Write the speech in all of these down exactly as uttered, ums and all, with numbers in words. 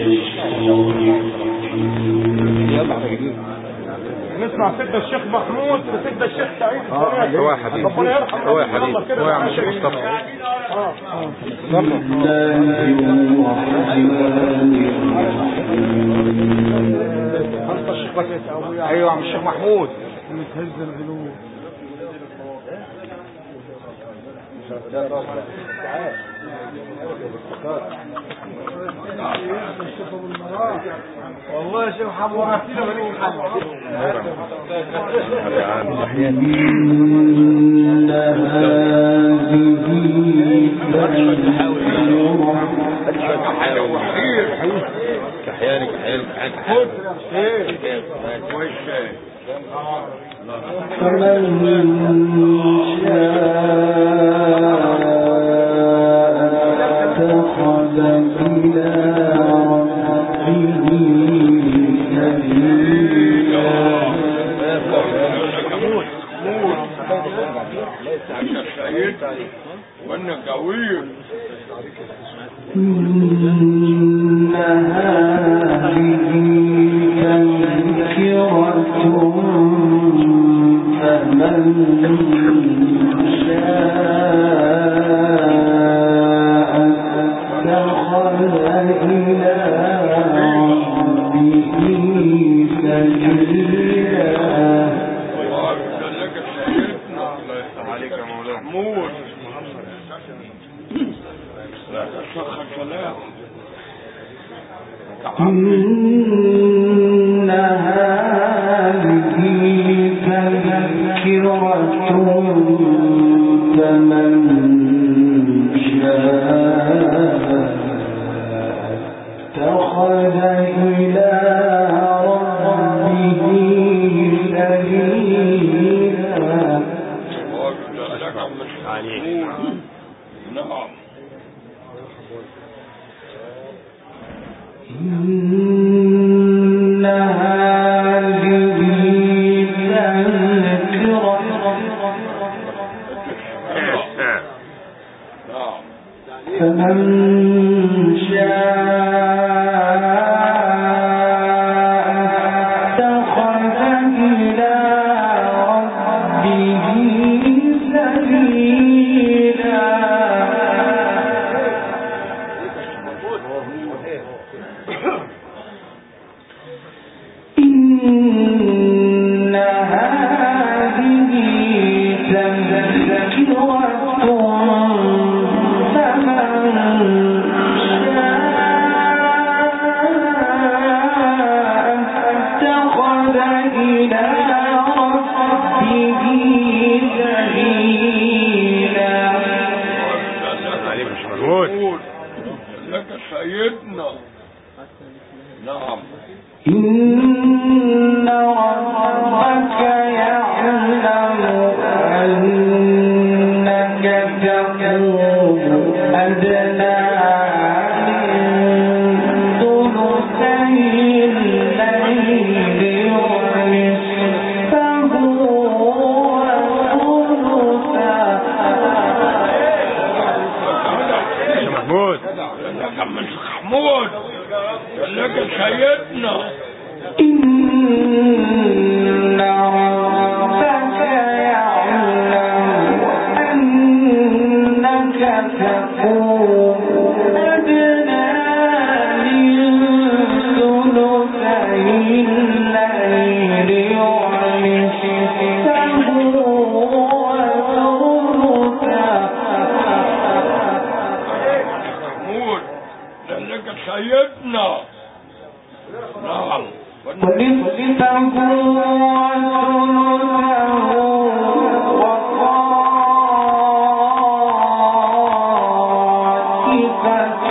نسمع سيدنا الشيخ محمود وسيدنا الشيخ سعيد. اه هو يا حبيبي، ربنا يرحم هو يا حبيبي، هو يا عم الشيخ مصطفى. اه اه ايوه يا عم الشيخ محمود. متهز القلوب. والله يا شيخ محمد ورثتنا من محمد. كحياني كحياني كحياني وانا قوي. إن هذه تذكرة فمن شاء اتخذ إلى ربه سبيلا. عليك يا مولانا محمود. إن هذه تذكرة فمن شاء اتخذ إلى ربه سبيلا. نعم. إن هذه تذكرة فمن شاء اتخذ إلى ربه سبيلا. إن هذه تذكرة فمن شاء اتخذ إلى ربه سبيلا. لك سيدنا. نعم. إن ربك يعلم أنك تقوم أدنى من ثلثي الليل ونصفه وثلثه. محمود لك من محمود. لك سيدنا. إن ربك يعلم أنك تقوم أدنى من ثلثي الليل ونصفه وثلثه. محمود. لك سيدنا. نعم. ونصفه وثلثه وطائفة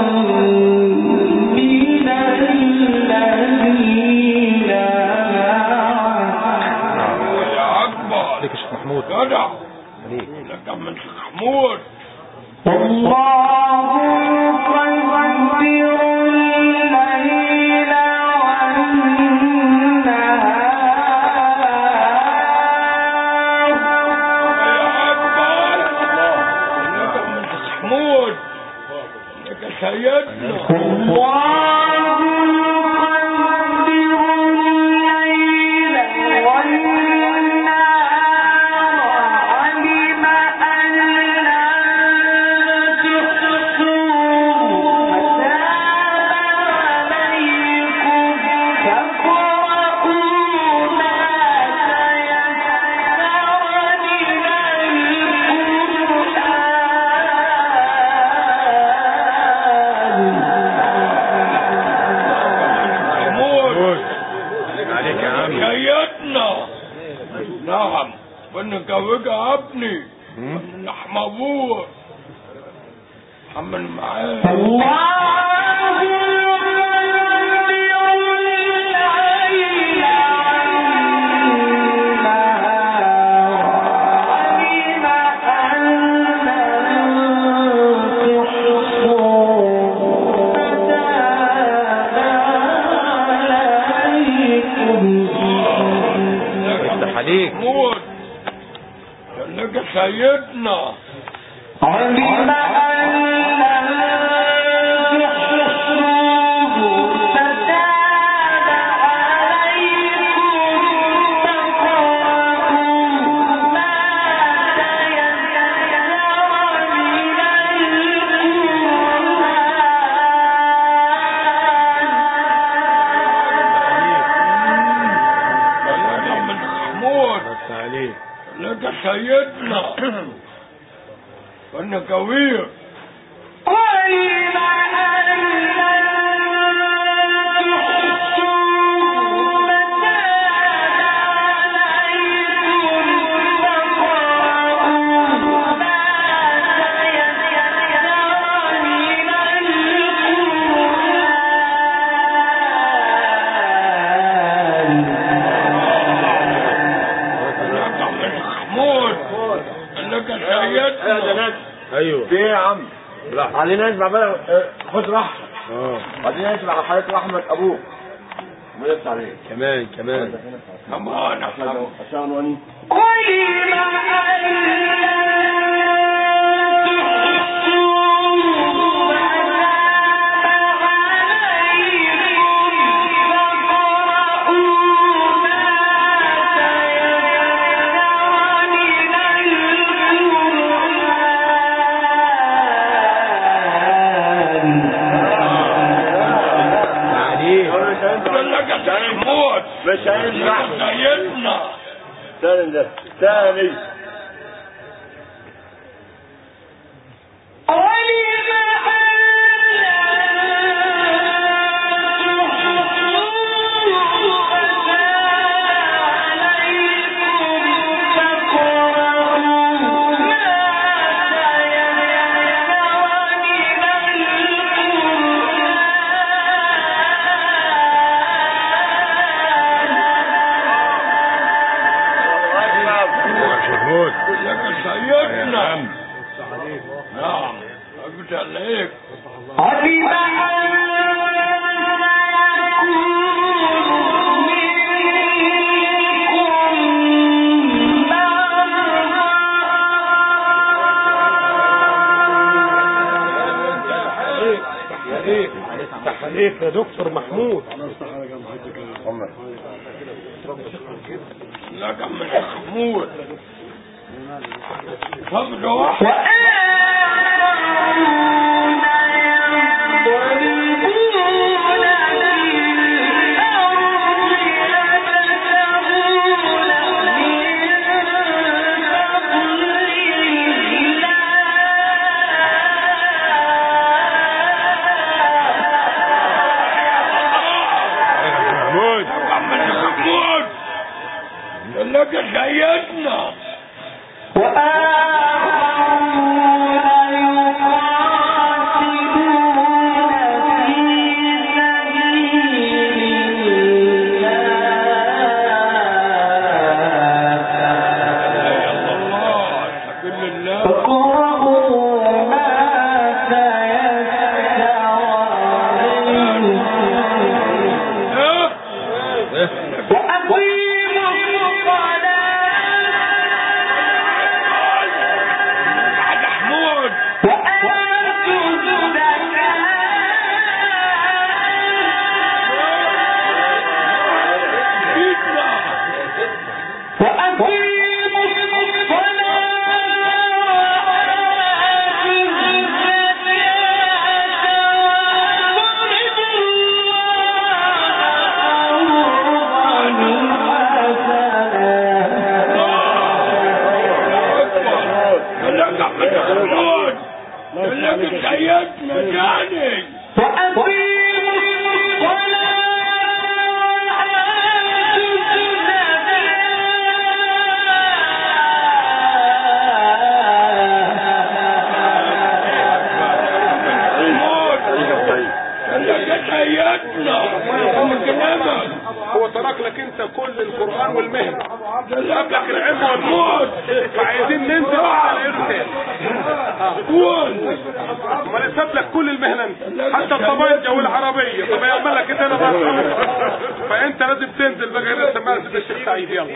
من الذين معك. يا أكبر. لك يا شيخ محمود. جدع. لك من محمود. والله يقدر الليل والنهار. محمود. لك سيدنا. الله وانك وقع ابني من لحم ابوه حمل معاه عليك موت لك سيدنا علم لك سيدنا وانك وير ايوه في ايه يا عم؟ علينا نسمع بقى. خد راحتك. اه بعدين نسمع على حياة رحمة ابوك ويبت عليك كمان كمان كمان عشان وني مش هينفع سيدنا ثاني ده ثاني نعم نعم قلت عليك عليك يا دكتور محمود لك من محمود صبر واحد لك سيدنا حكايتنا كلامك. هو ترك لك انت كل القرآن والمهنة، جاب لك العلم والموت، فعايزين ننزل على الارسال. قول امال ساب لك كل المهنة انت، حتى الطبنجة والعربية. طب يعمل لك كده انا بقى، فانت لازم تنزل بقى هنا سماعة الشيخ سعيد. يلا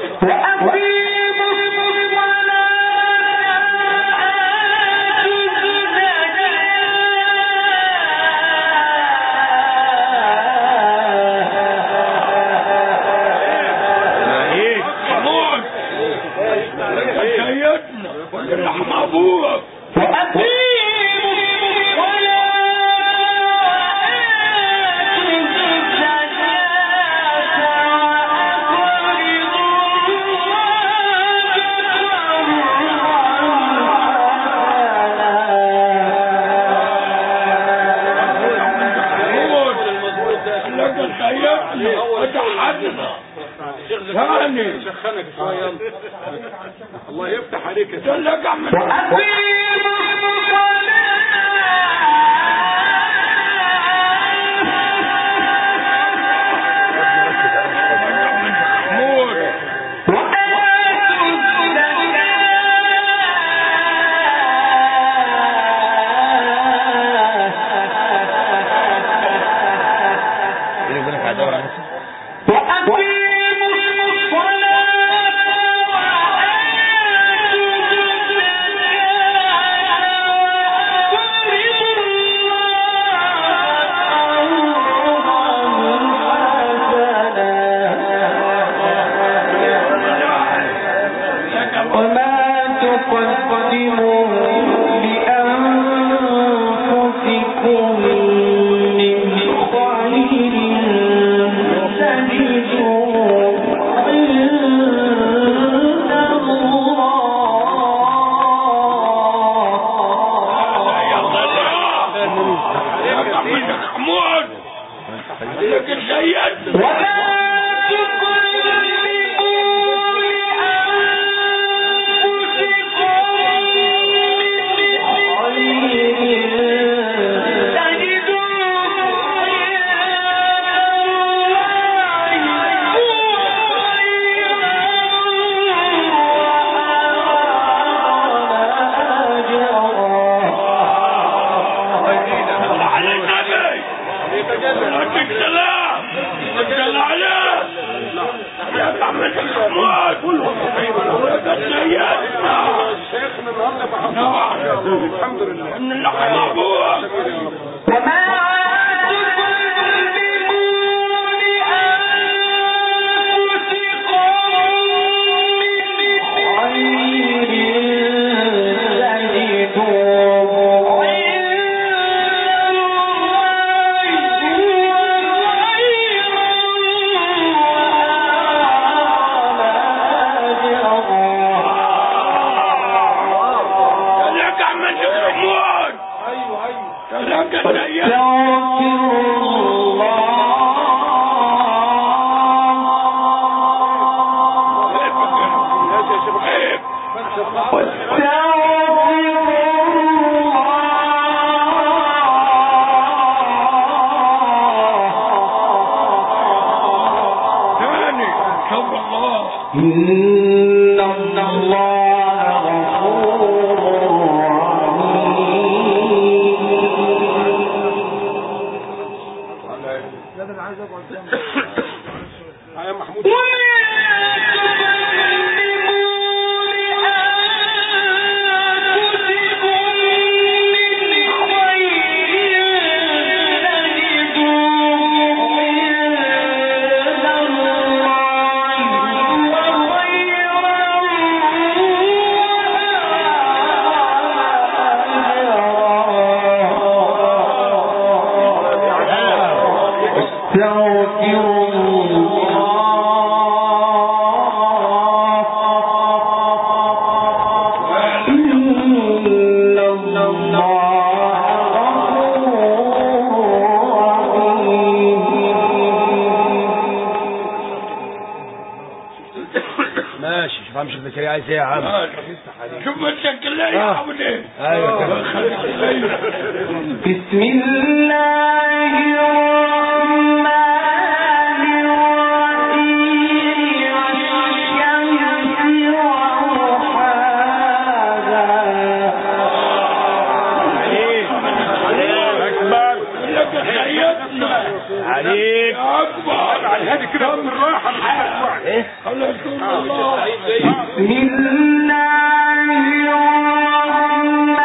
حكايتنا ورحم ابوك. شخنك شوية. الله يفتح عليك يا سيدي. الحمد لله. من الله عايز ايه يا عم؟ شوف الشكل يا حبيبي. ايوه بسم الله عليك يا اكبر على هذه كده بالراحه مش ايه على رسول الله. بسم الله الرحمن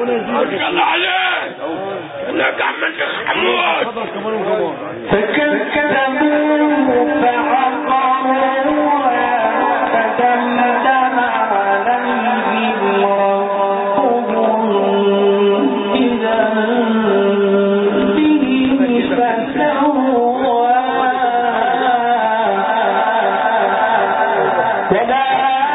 الله عليك لك عمل شيخ حمود فكذبوه فعقروها فدمدم عليهم ربهم بذنبهم فسواها ولا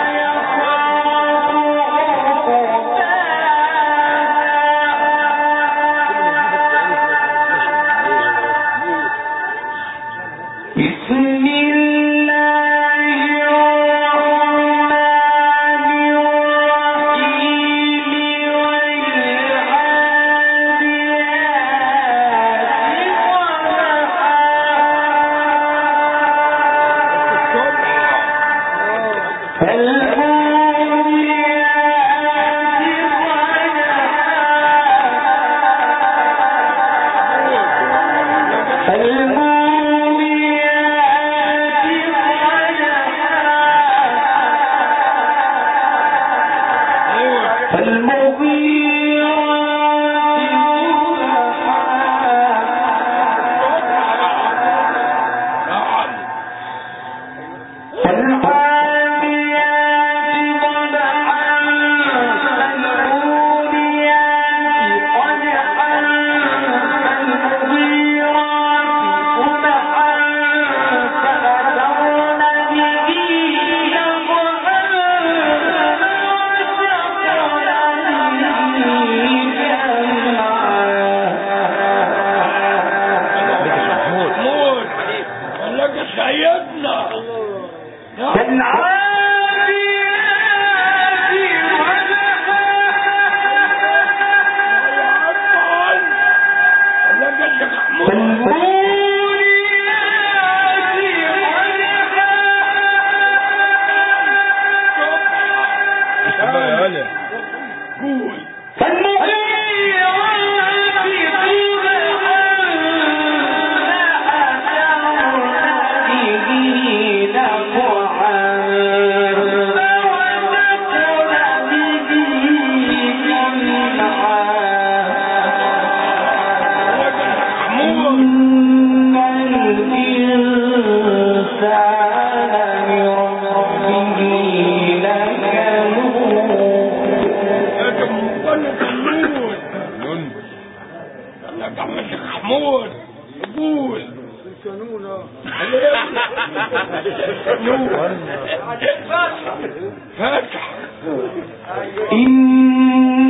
إن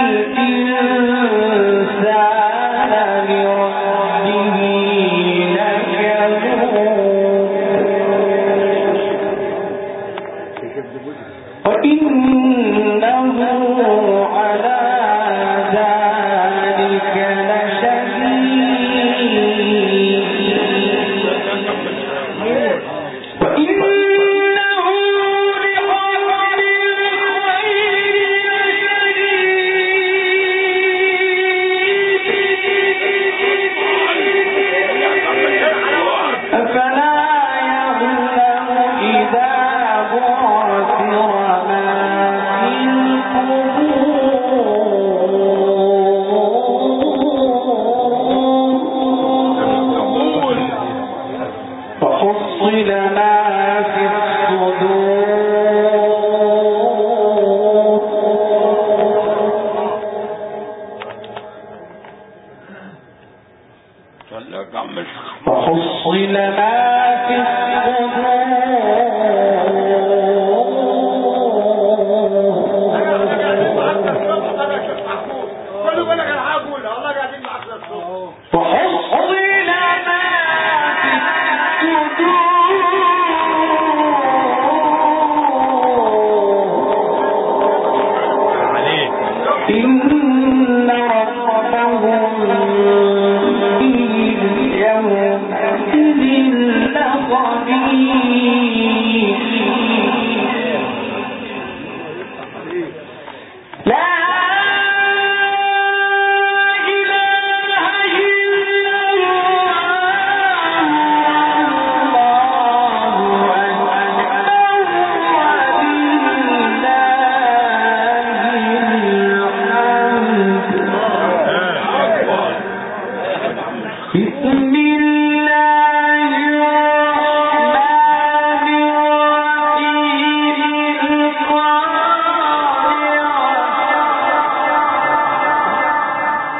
الإنسان لربه لكنود وإنه على ذلك لشهيد وإنه لحب أفلا يظلم إذا بعثر ما في القبور فحصل ما في الصدور فحصل ما في إن ربهم يومئذ لخبير لا إله إلا الله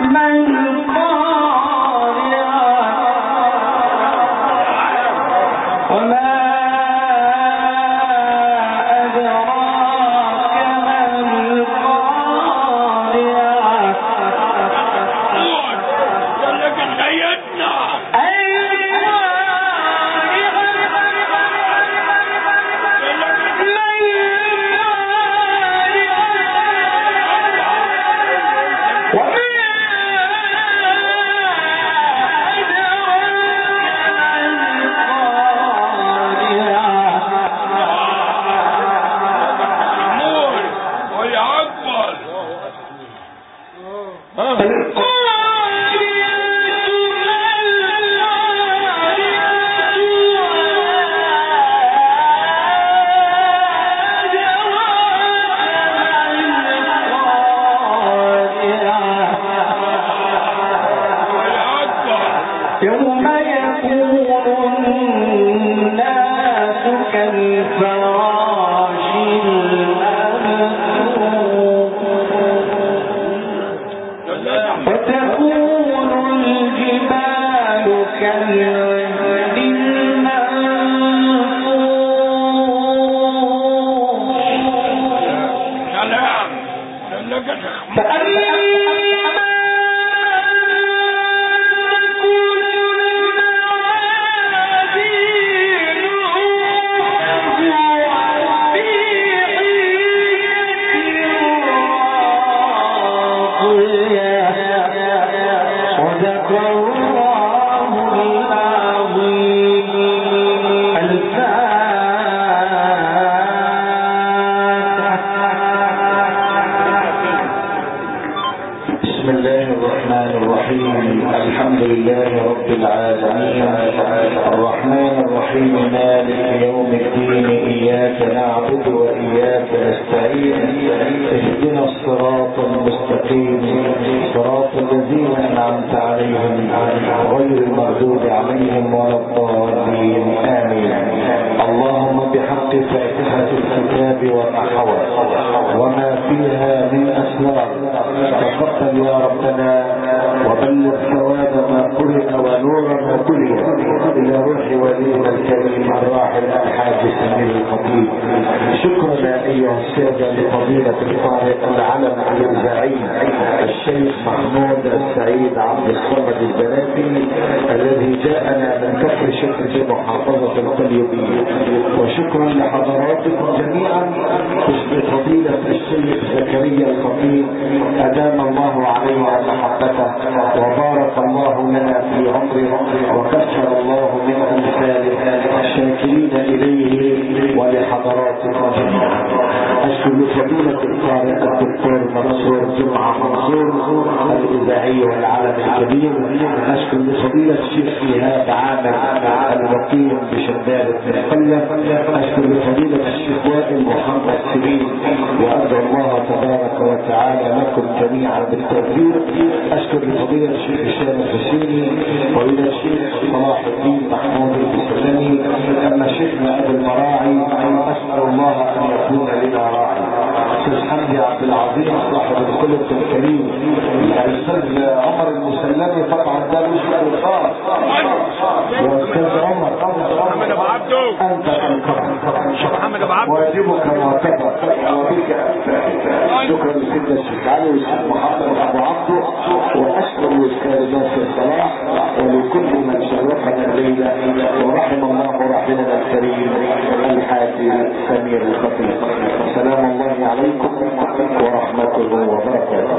السلام الله عليكم ورحمته وبركاته.